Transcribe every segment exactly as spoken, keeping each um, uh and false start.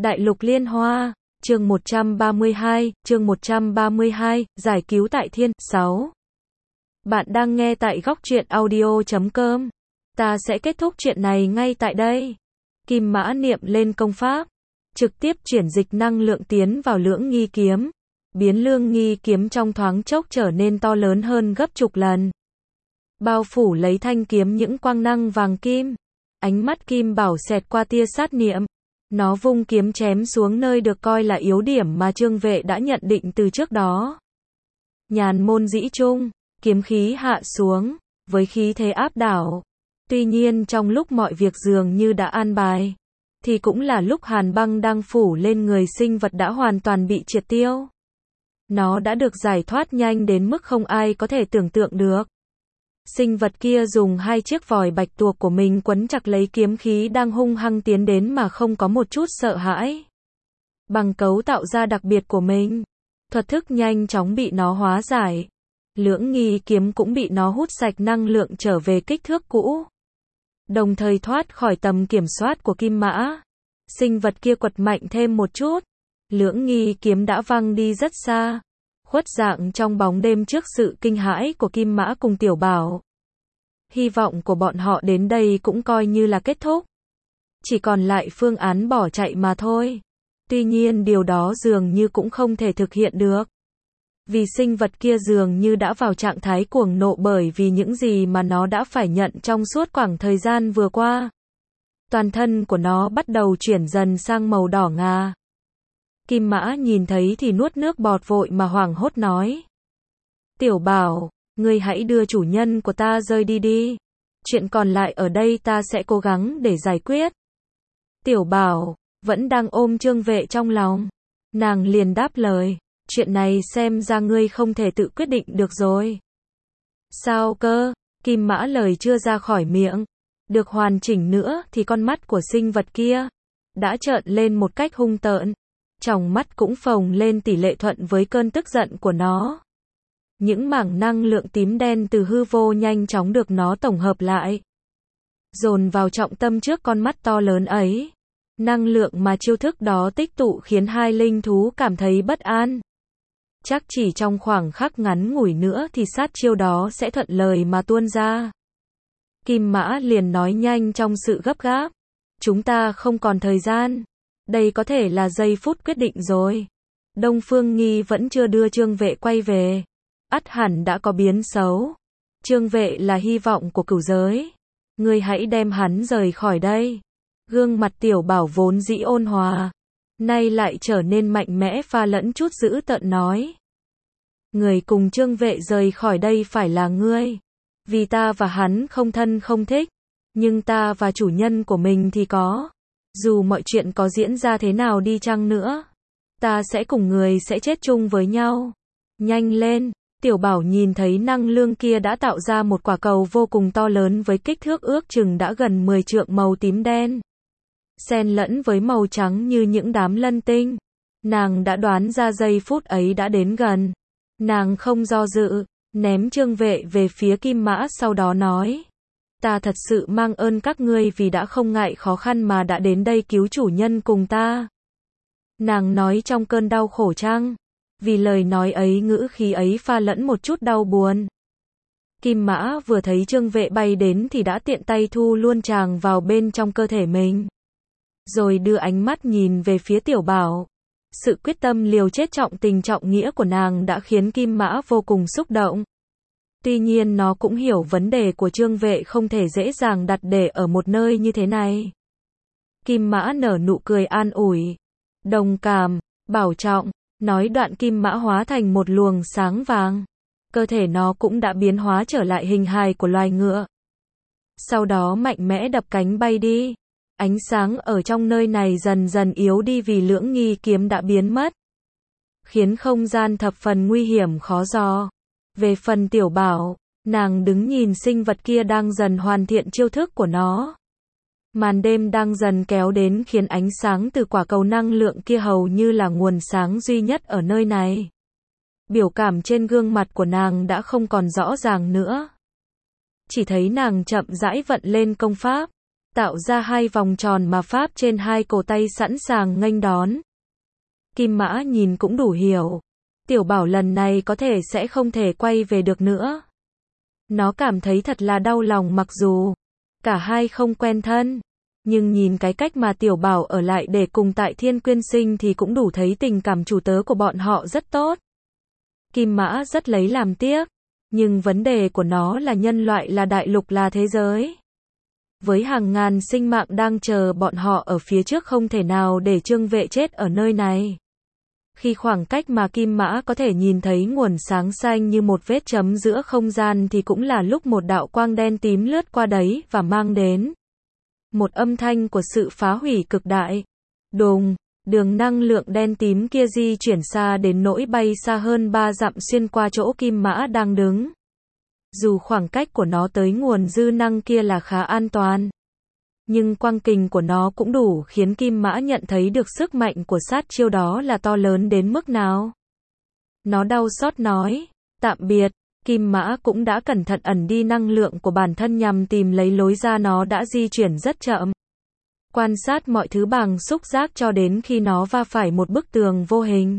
Đại lục liên hoa, chương một trăm ba mươi hai, chương một trăm ba mươi hai, giải cứu tại thiên, sáu. Bạn đang nghe tại góc truyện audio chấm com. Ta sẽ kết thúc chuyện này ngay tại đây. Kim Mã niệm lên công pháp, trực tiếp chuyển dịch năng lượng tiến vào lưỡng nghi kiếm, biến lưỡng nghi kiếm trong thoáng chốc trở nên to lớn hơn gấp chục lần. Bao phủ lấy thanh kiếm những quang năng vàng kim. Ánh mắt Kim Bảo xẹt qua tia sát niệm. Nó vung kiếm chém xuống nơi được coi là yếu điểm mà Trương Vệ đã nhận định từ trước đó. Nhàn môn dĩ trung, kiếm khí hạ xuống, với khí thế áp đảo. Tuy nhiên trong lúc mọi việc dường như đã an bài, thì cũng là lúc hàn băng đang phủ lên người sinh vật đã hoàn toàn bị triệt tiêu. Nó đã được giải thoát nhanh đến mức không ai có thể tưởng tượng được. Sinh vật kia dùng hai chiếc vòi bạch tuộc của mình quấn chặt lấy kiếm khí đang hung hăng tiến đến mà không có một chút sợ hãi. Bằng cấu tạo ra đặc biệt của mình, thuật thức nhanh chóng bị nó hóa giải. Lưỡng nghi kiếm cũng bị nó hút sạch năng lượng trở về kích thước cũ, đồng thời thoát khỏi tầm kiểm soát của Kim Mã. Sinh vật kia quật mạnh thêm một chút, lưỡng nghi kiếm đã văng đi rất xa, khuất dạng trong bóng đêm trước sự kinh hãi của Kim Mã cùng Tiểu Bảo. Hy vọng của bọn họ đến đây cũng coi như là kết thúc. Chỉ còn lại phương án bỏ chạy mà thôi. Tuy nhiên điều đó dường như cũng không thể thực hiện được. Vì sinh vật kia dường như đã vào trạng thái cuồng nộ bởi vì những gì mà nó đã phải nhận trong suốt khoảng thời gian vừa qua. Toàn thân của nó bắt đầu chuyển dần sang màu đỏ ngà. Kim Mã nhìn thấy thì nuốt nước bọt vội mà hoảng hốt nói. Tiểu Bảo, ngươi hãy đưa chủ nhân của ta rơi đi đi. Chuyện còn lại ở đây ta sẽ cố gắng để giải quyết. Tiểu Bảo, vẫn đang ôm Trương Vệ trong lòng. Nàng liền đáp lời, chuyện này xem ra ngươi không thể tự quyết định được rồi. Sao cơ? Kim Mã lời chưa ra khỏi miệng, được hoàn chỉnh nữa thì con mắt của sinh vật kia đã trợn lên một cách hung tợn. Tròng mắt cũng phồng lên tỷ lệ thuận với cơn tức giận của nó. Những mảng năng lượng tím đen từ hư vô nhanh chóng được nó tổng hợp lại, dồn vào trọng tâm trước con mắt to lớn ấy. Năng lượng mà chiêu thức đó tích tụ khiến hai linh thú cảm thấy bất an. Chắc chỉ trong khoảng khắc ngắn ngủi nữa thì sát chiêu đó sẽ thuận lời mà tuôn ra. Kim Mã liền nói nhanh trong sự gấp gáp. Chúng ta không còn thời gian. Đây có thể là giây phút quyết định rồi. Đông Phương Nghi vẫn chưa đưa Trương Vệ quay về. Ắt hẳn đã có biến xấu. Trương Vệ là hy vọng của cửu giới. Ngươi hãy đem hắn rời khỏi đây. Gương mặt Tiểu Bảo vốn dĩ ôn hòa, nay lại trở nên mạnh mẽ pha lẫn chút dữ tợn nói. Người cùng Trương Vệ rời khỏi đây phải là ngươi. Vì ta và hắn không thân không thích. Nhưng ta và chủ nhân của mình thì có. Dù mọi chuyện có diễn ra thế nào đi chăng nữa, ta sẽ cùng người sẽ chết chung với nhau. Nhanh lên. Tiểu Bảo nhìn thấy năng lượng kia đã tạo ra một quả cầu vô cùng to lớn với kích thước ước chừng đã gần mười trượng màu tím đen, xen lẫn với màu trắng như những đám lân tinh. Nàng đã đoán ra giây phút ấy đã đến gần. Nàng không do dự, ném Trương Vệ về phía Kim Mã, sau đó nói. Ta thật sự mang ơn các ngươi vì đã không ngại khó khăn mà đã đến đây cứu chủ nhân cùng ta. Nàng nói trong cơn đau khổ chăng? Vì lời nói ấy, ngữ khí ấy pha lẫn một chút đau buồn. Kim Mã vừa thấy Trương Vệ bay đến thì đã tiện tay thu luôn chàng vào bên trong cơ thể mình. Rồi đưa ánh mắt nhìn về phía Tiểu Bảo. Sự quyết tâm liều chết trọng tình trọng nghĩa của nàng đã khiến Kim Mã vô cùng xúc động. Tuy nhiên nó cũng hiểu vấn đề của Trương Vệ không thể dễ dàng đặt để ở một nơi như thế này. Kim Mã nở nụ cười an ủi, đồng cảm, bảo trọng. Nói đoạn Kim Mã hóa thành một luồng sáng vàng. Cơ thể nó cũng đã biến hóa trở lại hình hài của loài ngựa. Sau đó mạnh mẽ đập cánh bay đi. Ánh sáng ở trong nơi này dần dần yếu đi vì lưỡng nghi kiếm đã biến mất, khiến không gian thập phần nguy hiểm khó dò. Về phần Tiểu Bảo, nàng đứng nhìn sinh vật kia đang dần hoàn thiện chiêu thức của nó. Màn đêm đang dần kéo đến khiến ánh sáng từ quả cầu năng lượng kia hầu như là nguồn sáng duy nhất ở nơi này. Biểu cảm trên gương mặt của nàng đã không còn rõ ràng nữa. Chỉ thấy nàng chậm rãi vận lên công pháp, tạo ra hai vòng tròn mà pháp trên hai cổ tay sẵn sàng nghênh đón. Kim Mã nhìn cũng đủ hiểu. Tiểu Bảo lần này có thể sẽ không thể quay về được nữa. Nó cảm thấy thật là đau lòng mặc dù cả hai không quen thân. Nhưng nhìn cái cách mà Tiểu Bảo ở lại để cùng Tại Thiên quyên sinh thì cũng đủ thấy tình cảm chủ tớ của bọn họ rất tốt. Kim Mã rất lấy làm tiếc. Nhưng vấn đề của nó là nhân loại là đại lục là thế giới. Với hàng ngàn sinh mạng đang chờ bọn họ ở phía trước không thể nào để Trương Vệ chết ở nơi này. Khi khoảng cách mà Kim Mã có thể nhìn thấy nguồn sáng xanh như một vết chấm giữa không gian thì cũng là lúc một đạo quang đen tím lướt qua đấy và mang đến một âm thanh của sự phá hủy cực đại. Đùng, đường năng lượng đen tím kia di chuyển xa đến nỗi bay xa hơn ba dặm xuyên qua chỗ Kim Mã đang đứng. Dù khoảng cách của nó tới nguồn dư năng kia là khá an toàn, nhưng quang kình của nó cũng đủ khiến Kim Mã nhận thấy được sức mạnh của sát chiêu đó là to lớn đến mức nào. Nó đau xót nói, tạm biệt. Kim Mã cũng đã cẩn thận ẩn đi năng lượng của bản thân nhằm tìm lấy lối ra. Nó đã di chuyển rất chậm, quan sát mọi thứ bằng xúc giác cho đến khi nó va phải một bức tường vô hình.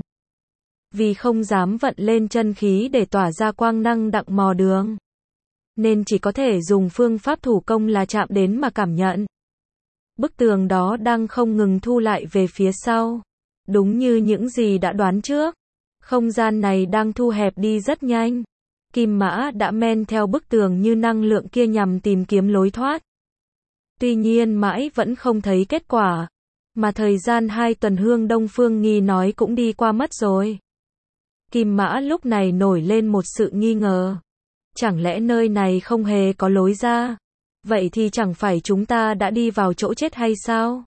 Vì không dám vận lên chân khí để tỏa ra quang năng đặng mò đường, nên chỉ có thể dùng phương pháp thủ công là chạm đến mà cảm nhận. Bức tường đó đang không ngừng thu lại về phía sau. Đúng như những gì đã đoán trước, không gian này đang thu hẹp đi rất nhanh. Kim Mã đã men theo bức tường như năng lượng kia nhằm tìm kiếm lối thoát. Tuy nhiên mãi vẫn không thấy kết quả, mà thời gian hai tuần Hương Đông Phương Nghi nói cũng đi qua mất rồi. Kim Mã lúc này nổi lên một sự nghi ngờ. Chẳng lẽ nơi này không hề có lối ra? Vậy thì chẳng phải chúng ta đã đi vào chỗ chết hay sao?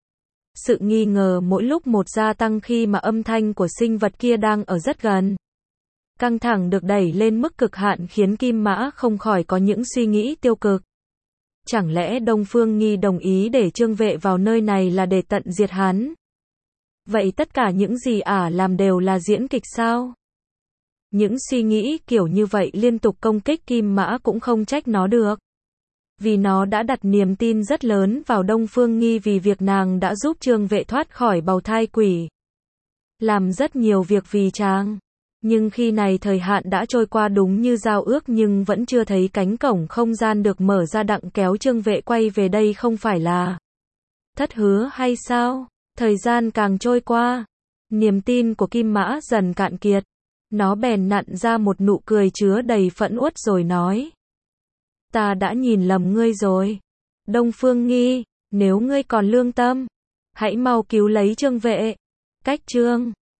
Sự nghi ngờ mỗi lúc một gia tăng khi mà âm thanh của sinh vật kia đang ở rất gần. Căng thẳng được đẩy lên mức cực hạn khiến Kim Mã không khỏi có những suy nghĩ tiêu cực. Chẳng lẽ Đông Phương Nghi đồng ý để Trương Vệ vào nơi này là để tận diệt hắn? Vậy tất cả những gì ả làm đều là diễn kịch sao? Những suy nghĩ kiểu như vậy liên tục công kích Kim Mã cũng không trách nó được. Vì nó đã đặt niềm tin rất lớn vào Đông Phương Nghi vì việc nàng đã giúp Trương Vệ thoát khỏi bào thai quỷ. Làm rất nhiều việc vì chàng. Nhưng khi này thời hạn đã trôi qua đúng như giao ước nhưng vẫn chưa thấy cánh cổng không gian được mở ra đặng kéo Trương Vệ quay về đây không phải là thất hứa hay sao? Thời gian càng trôi qua, niềm tin của Kim Mã dần cạn kiệt. Nó bèn nặn ra một nụ cười chứa đầy phẫn uất rồi nói. Ta đã nhìn lầm ngươi rồi. Đông Phương Nghi, nếu ngươi còn lương tâm, hãy mau cứu lấy Trương Vệ. Cách chương